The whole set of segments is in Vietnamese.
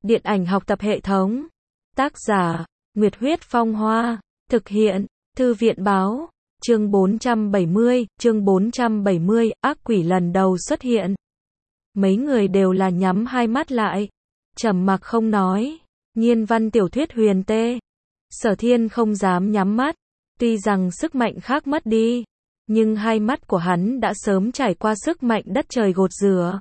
Điện ảnh học tập hệ thống. Tác giả, Nguyệt Huyết Phong Hoa. Thực hiện, Thư viện Báo. Chương 470, ác quỷ lần đầu xuất hiện. Mấy người đều là nhắm hai mắt lại, trầm mặc không nói. Nhiên văn tiểu thuyết huyền tê. Sở Thiên không dám nhắm mắt, tuy rằng sức mạnh khác mất đi, nhưng hai mắt của hắn đã sớm trải qua sức mạnh đất trời gột rửa.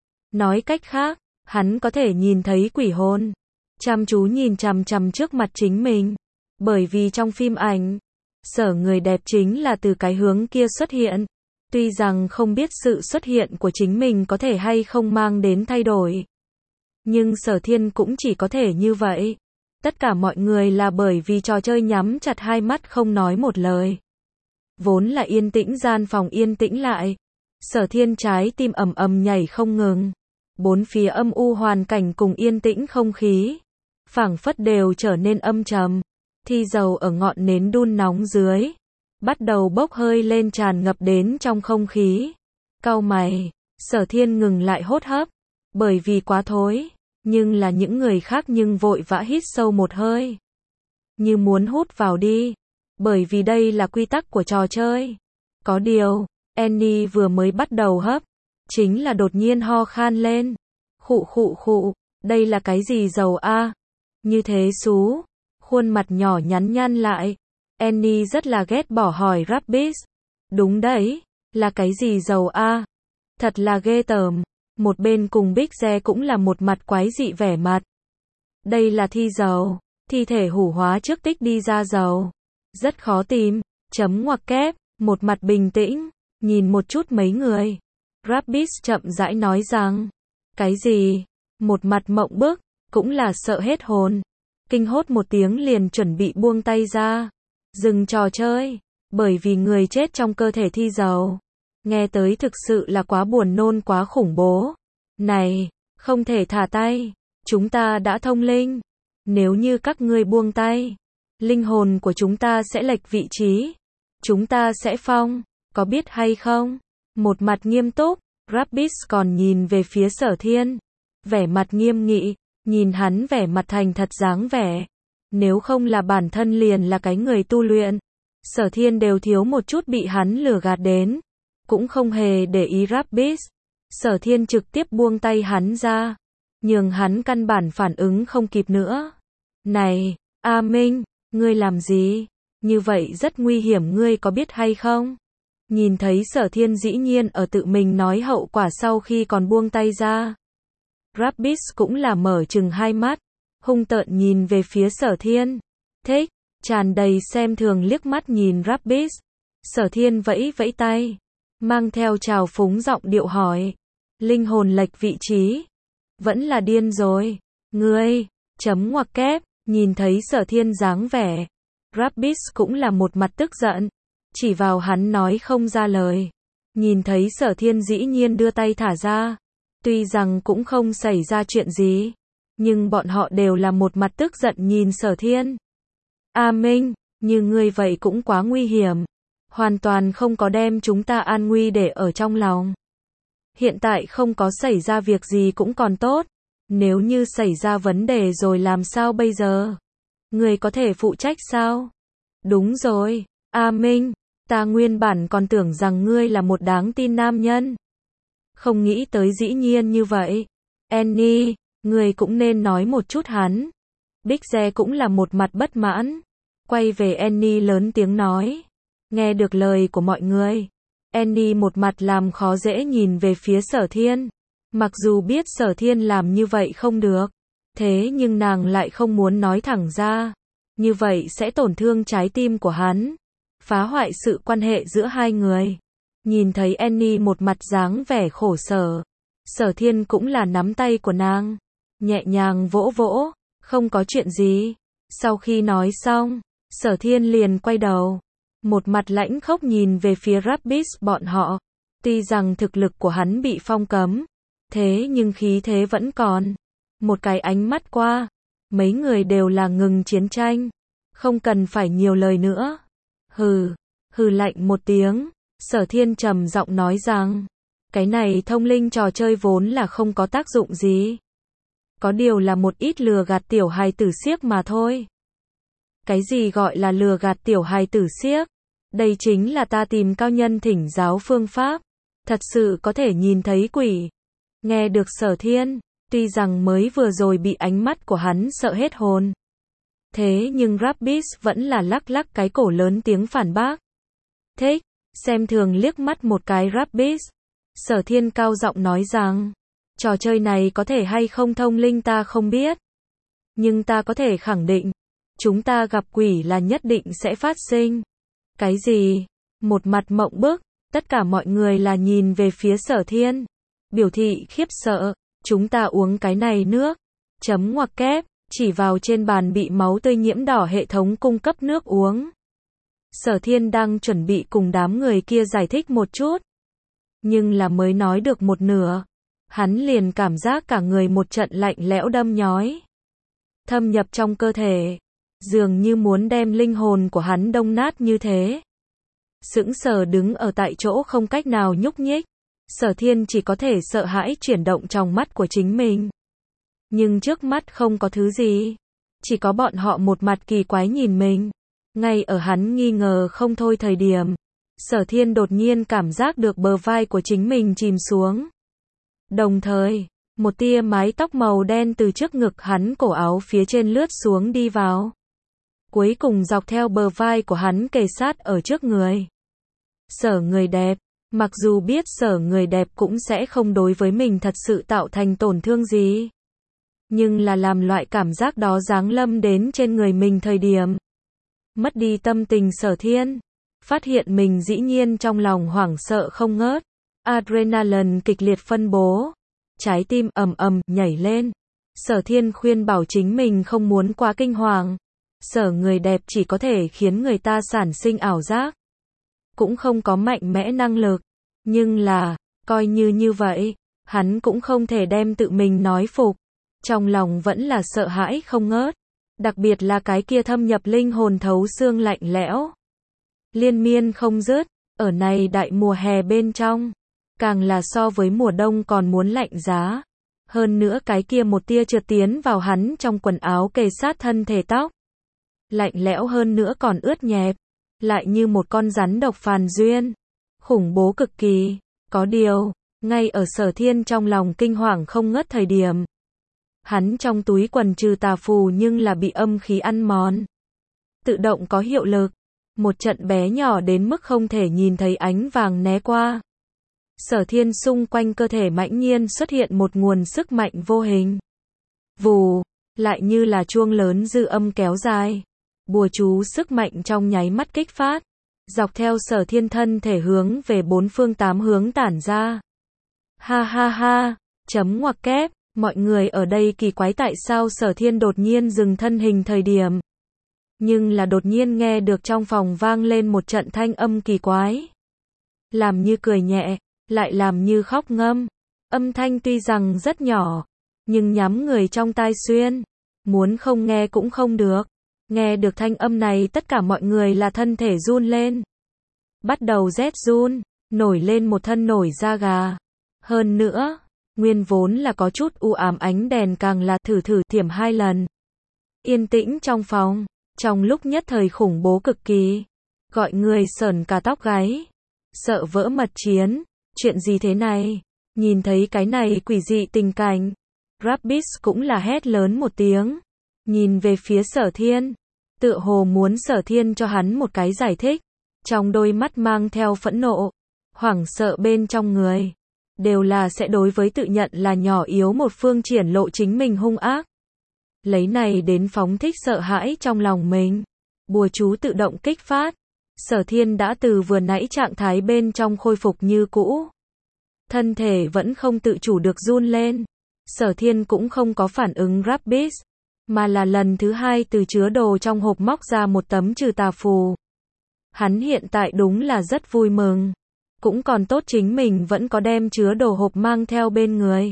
Nói cách khác, hắn có thể nhìn thấy quỷ hồn, chăm chú nhìn chằm chằm trước mặt chính mình. Bởi vì trong phim ảnh, Sở người đẹp chính là từ cái hướng kia xuất hiện. Tuy rằng không biết sự xuất hiện của chính mình có thể hay không mang đến thay đổi, nhưng Sở Thiên cũng chỉ có thể như vậy. Tất cả mọi người là bởi vì trò chơi nhắm chặt hai mắt không nói một lời. Vốn là yên tĩnh, gian phòng yên tĩnh lại. Sở Thiên trái tim ầm ầm nhảy không ngừng. Bốn phía âm u hoàn cảnh cùng yên tĩnh không khí, phảng phất đều trở nên âm trầm. Thi dầu ở ngọn nến đun nóng dưới, bắt đầu bốc hơi lên tràn ngập đến trong không khí. Cau mày, Sở Thiên ngừng lại hô hấp, bởi vì quá thối. Nhưng là những người khác nhưng vội vã hít sâu một hơi, như muốn hút vào đi, bởi vì đây là quy tắc của trò chơi. Có điều, Annie vừa mới bắt đầu hấp, chính là đột nhiên ho khan lên. Khụ khụ khụ, đây là cái gì dầu a? Như thế xú, khuôn mặt nhỏ nhắn nhăn lại. Annie rất là ghét bỏ hỏi Rabbit. Đúng đấy, là cái gì dầu a? Thật là ghê tởm. Một bên cùng Big Xe cũng là một mặt quái dị vẻ mặt. Đây là thi dầu, thi thể hủ hóa trước tích đi ra dầu. Rất khó tìm, chấm ngoặc kép, một mặt bình tĩnh, nhìn một chút mấy người. Rabbit chậm rãi nói rằng, cái gì? Một mặt mộng bức, cũng là sợ hết hồn. Kinh hốt một tiếng liền chuẩn bị buông tay ra. Dừng trò chơi, bởi vì người chết trong cơ thể thi dầu. Nghe tới thực sự là quá buồn nôn, quá khủng bố. Này, không thể thả tay, chúng ta đã thông linh. Nếu như các ngươi buông tay, linh hồn của chúng ta sẽ lệch vị trí. Chúng ta sẽ phong, có biết hay không? Một mặt nghiêm túc, Rabbit còn nhìn về phía Sở Thiên. Vẻ mặt nghiêm nghị, nhìn hắn vẻ mặt thành thật dáng vẻ. Nếu không là bản thân liền là cái người tu luyện, Sở Thiên đều thiếu một chút bị hắn lừa gạt đến. Cũng không hề để ý Rabbit. Sở Thiên trực tiếp buông tay hắn ra, nhường hắn căn bản phản ứng không kịp nữa. Này, A Minh, ngươi làm gì? Như vậy rất nguy hiểm, ngươi có biết hay không? Nhìn thấy Sở Thiên dĩ nhiên ở tự mình nói hậu quả sau khi còn buông tay ra. Rabbit cũng là mở trừng hai mắt, hung tợn nhìn về phía Sở Thiên. Thích, tràn đầy xem thường liếc mắt nhìn Rabbit. Sở Thiên vẫy vẫy tay, mang theo trào phúng giọng điệu hỏi. Linh hồn lệch vị trí? Vẫn là điên rồi. Ngươi, chấm ngoặc kép, nhìn thấy Sở Thiên dáng vẻ. Rabbit cũng là một mặt tức giận, chỉ vào hắn nói không ra lời. Nhìn thấy Sở Thiên dĩ nhiên đưa tay thả ra. Tuy rằng cũng không xảy ra chuyện gì, nhưng bọn họ đều là một mặt tức giận nhìn Sở Thiên. A Minh, như ngươi vậy cũng quá nguy hiểm. Hoàn toàn không có đem chúng ta an nguy để ở trong lòng. Hiện tại không có xảy ra việc gì cũng còn tốt. Nếu như xảy ra vấn đề rồi làm sao bây giờ? Ngươi có thể phụ trách sao? Đúng rồi, A Minh, ta nguyên bản còn tưởng rằng ngươi là một đáng tin nam nhân. Không nghĩ tới dĩ nhiên như vậy. Annie, ngươi cũng nên nói một chút hắn. Big Xe cũng là một mặt bất mãn. Quay về Annie lớn tiếng nói. Nghe được lời của mọi người, Annie một mặt làm khó dễ nhìn về phía Sở Thiên. Mặc dù biết Sở Thiên làm như vậy không được, thế nhưng nàng lại không muốn nói thẳng ra. Như vậy sẽ tổn thương trái tim của hắn, phá hoại sự quan hệ giữa hai người. Nhìn thấy Annie một mặt dáng vẻ khổ sở, Sở Thiên cũng là nắm tay của nàng, nhẹ nhàng vỗ vỗ, không có chuyện gì. Sau khi nói xong, Sở Thiên liền quay đầu, một mặt lãnh khốc nhìn về phía Rabbit bọn họ. Tuy rằng thực lực của hắn bị phong cấm, thế nhưng khí thế vẫn còn. Một cái ánh mắt qua, mấy người đều là ngừng chiến tranh, không cần phải nhiều lời nữa. Hừ, hừ lạnh một tiếng, Sở Thiên trầm giọng nói rằng, cái này thông linh trò chơi vốn là không có tác dụng gì. Có điều là một ít lừa gạt tiểu hài tử xiếc mà thôi. Cái gì gọi là lừa gạt tiểu hài tử xiếc? Đây chính là ta tìm cao nhân thỉnh giáo phương pháp. Thật sự có thể nhìn thấy quỷ. Nghe được Sở Thiên, tuy rằng mới vừa rồi bị ánh mắt của hắn sợ hết hồn. Thế nhưng Rabbids vẫn là lắc lắc cái cổ lớn tiếng phản bác. Thích, xem thường liếc mắt một cái Rabbids. Sở Thiên cao giọng nói rằng, trò chơi này có thể hay không thông linh ta không biết. Nhưng ta có thể khẳng định, chúng ta gặp quỷ là nhất định sẽ phát sinh. Cái gì? Một mặt mộng bức, tất cả mọi người là nhìn về phía Sở Thiên. Biểu thị khiếp sợ, chúng ta uống cái này nước. Chấm ngoặc kép, chỉ vào trên bàn bị máu tươi nhiễm đỏ hệ thống cung cấp nước uống. Sở Thiên đang chuẩn bị cùng đám người kia giải thích một chút. Nhưng là mới nói được một nửa. Hắn liền cảm giác cả người một trận lạnh lẽo đâm nhói. Thâm nhập trong cơ thể. Dường như muốn đem linh hồn của hắn đông nát như thế. Sững sờ đứng ở tại chỗ không cách nào nhúc nhích. Sở Thiên chỉ có thể sợ hãi chuyển động trong mắt của chính mình. Nhưng trước mắt không có thứ gì. Chỉ có bọn họ một mặt kỳ quái nhìn mình. Ngay ở hắn nghi ngờ không thôi thời điểm. Sở Thiên đột nhiên cảm giác được bờ vai của chính mình chìm xuống. Đồng thời, một tia mái tóc màu đen từ trước ngực hắn cổ áo phía trên lướt xuống đi vào. Cuối cùng dọc theo bờ vai của hắn kề sát ở trước người. Sở người đẹp, mặc dù biết Sở người đẹp cũng sẽ không đối với mình thật sự tạo thành tổn thương gì. Nhưng là làm loại cảm giác đó giáng lâm đến trên người mình thời điểm. Mất đi tâm tình Sở Thiên. Phát hiện mình dĩ nhiên trong lòng hoảng sợ không ngớt. Adrenaline kịch liệt phân bố. Trái tim ầm ầm nhảy lên. Sở Thiên khuyên bảo chính mình không muốn quá kinh hoàng. Sở người đẹp chỉ có thể khiến người ta sản sinh ảo giác. Cũng không có mạnh mẽ năng lực. Nhưng là, coi như vậy, hắn cũng không thể đem tự mình nói phục. Trong lòng vẫn là sợ hãi không ngớt. Đặc biệt là cái kia thâm nhập linh hồn thấu xương lạnh lẽo. Liên miên không dứt, ở này đại mùa hè bên trong. Càng là so với mùa đông còn muốn lạnh giá. Hơn nữa cái kia một tia trượt tiến vào hắn trong quần áo kề sát thân thể tóc. Lạnh lẽo hơn nữa còn ướt nhẹp. Lại như một con rắn độc phàn duyên. Khủng bố cực kỳ. Có điều, ngay ở Sở Thiên trong lòng kinh hoàng không ngớt thời điểm. Hắn trong túi quần trừ tà phù nhưng là bị âm khí ăn mòn. Tự động có hiệu lực. Một trận bé nhỏ đến mức không thể nhìn thấy ánh vàng né qua. Sở Thiên xung quanh cơ thể mãnh nhiên xuất hiện một nguồn sức mạnh vô hình. Vù, lại như là chuông lớn dư âm kéo dài. Bùa chú sức mạnh trong nháy mắt kích phát. Dọc theo Sở Thiên thân thể hướng về bốn phương tám hướng tản ra. Ha ha ha, chấm ngoặc kép, mọi người ở đây kỳ quái tại sao Sở Thiên đột nhiên dừng thân hình thời điểm. Nhưng là đột nhiên nghe được trong phòng vang lên một trận thanh âm kỳ quái. Làm như cười nhẹ, lại làm như khóc ngâm. Âm thanh tuy rằng rất nhỏ, nhưng nhắm người trong tai xuyên. Muốn không nghe cũng không được. Nghe được thanh âm này tất cả mọi người là thân thể run lên. Bắt đầu rét run, nổi lên một thân nổi da gà. Hơn nữa, nguyên vốn là có chút u ám ánh đèn càng là thử thiểm 2 lần. Yên tĩnh trong phòng, trong lúc nhất thời khủng bố cực kỳ. Gọi người sởn cả tóc gáy. Sợ vỡ mật chiến, chuyện gì thế này? Nhìn thấy cái này quỷ dị tình cảnh. Rabbids cũng là hét lớn một tiếng. Nhìn về phía Sở Thiên. Tựa hồ muốn Sở Thiên cho hắn một cái giải thích. Trong đôi mắt mang theo phẫn nộ. Hoảng sợ bên trong người. Đều là sẽ đối với tự nhận là nhỏ yếu một phương triển lộ chính mình hung ác. Lấy này đến phóng thích sợ hãi trong lòng mình. Bùa chú tự động kích phát. Sở Thiên đã từ vừa nãy trạng thái bên trong khôi phục như cũ. Thân thể vẫn không tự chủ được run lên. Sở Thiên cũng không có phản ứng Rabbids, mà là lần thứ 2 từ chứa đồ trong hộp móc ra một tấm trừ tà phù. Hắn hiện tại đúng là rất vui mừng. Cũng còn tốt chính mình vẫn có đem chứa đồ hộp mang theo bên người.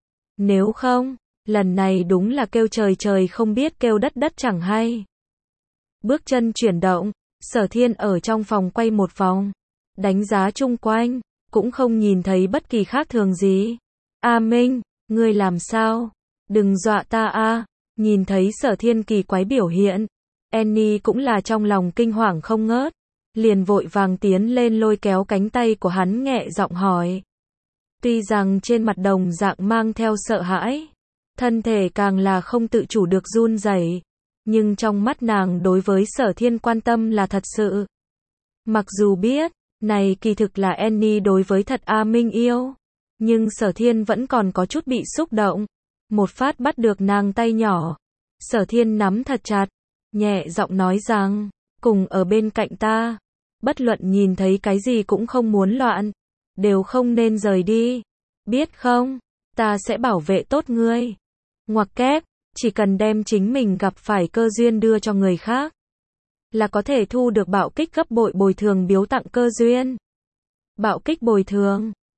Nếu không, lần này đúng là kêu trời trời không biết kêu đất đất chẳng hay. Bước chân chuyển động, Sở Thiên ở trong phòng quay một vòng. Đánh giá chung quanh, cũng không nhìn thấy bất kỳ khác thường gì. A Minh, ngươi làm sao? Đừng dọa ta a. Nhìn thấy Sở Thiên kỳ quái biểu hiện, Annie cũng là trong lòng kinh hoàng không ngớt, liền vội vàng tiến lên lôi kéo cánh tay của hắn nhẹ giọng hỏi. Tuy rằng trên mặt đồng dạng mang theo sợ hãi, thân thể càng là không tự chủ được run rẩy, nhưng trong mắt nàng đối với Sở Thiên quan tâm là thật sự. Mặc dù biết, này kỳ thực là Annie đối với thật A Minh yêu, nhưng Sở Thiên vẫn còn có chút bị xúc động. Một phát bắt được nàng tay nhỏ, Sở Thiên nắm thật chặt, nhẹ giọng nói rằng, cùng ở bên cạnh ta, bất luận nhìn thấy cái gì cũng không muốn loạn, đều không nên rời đi, biết không, ta sẽ bảo vệ tốt ngươi. Ngoặc kép, chỉ cần đem chính mình gặp phải cơ duyên đưa cho người khác, là có thể thu được bạo kích gấp bội bồi thường biếu tặng cơ duyên. Bạo kích bồi thường.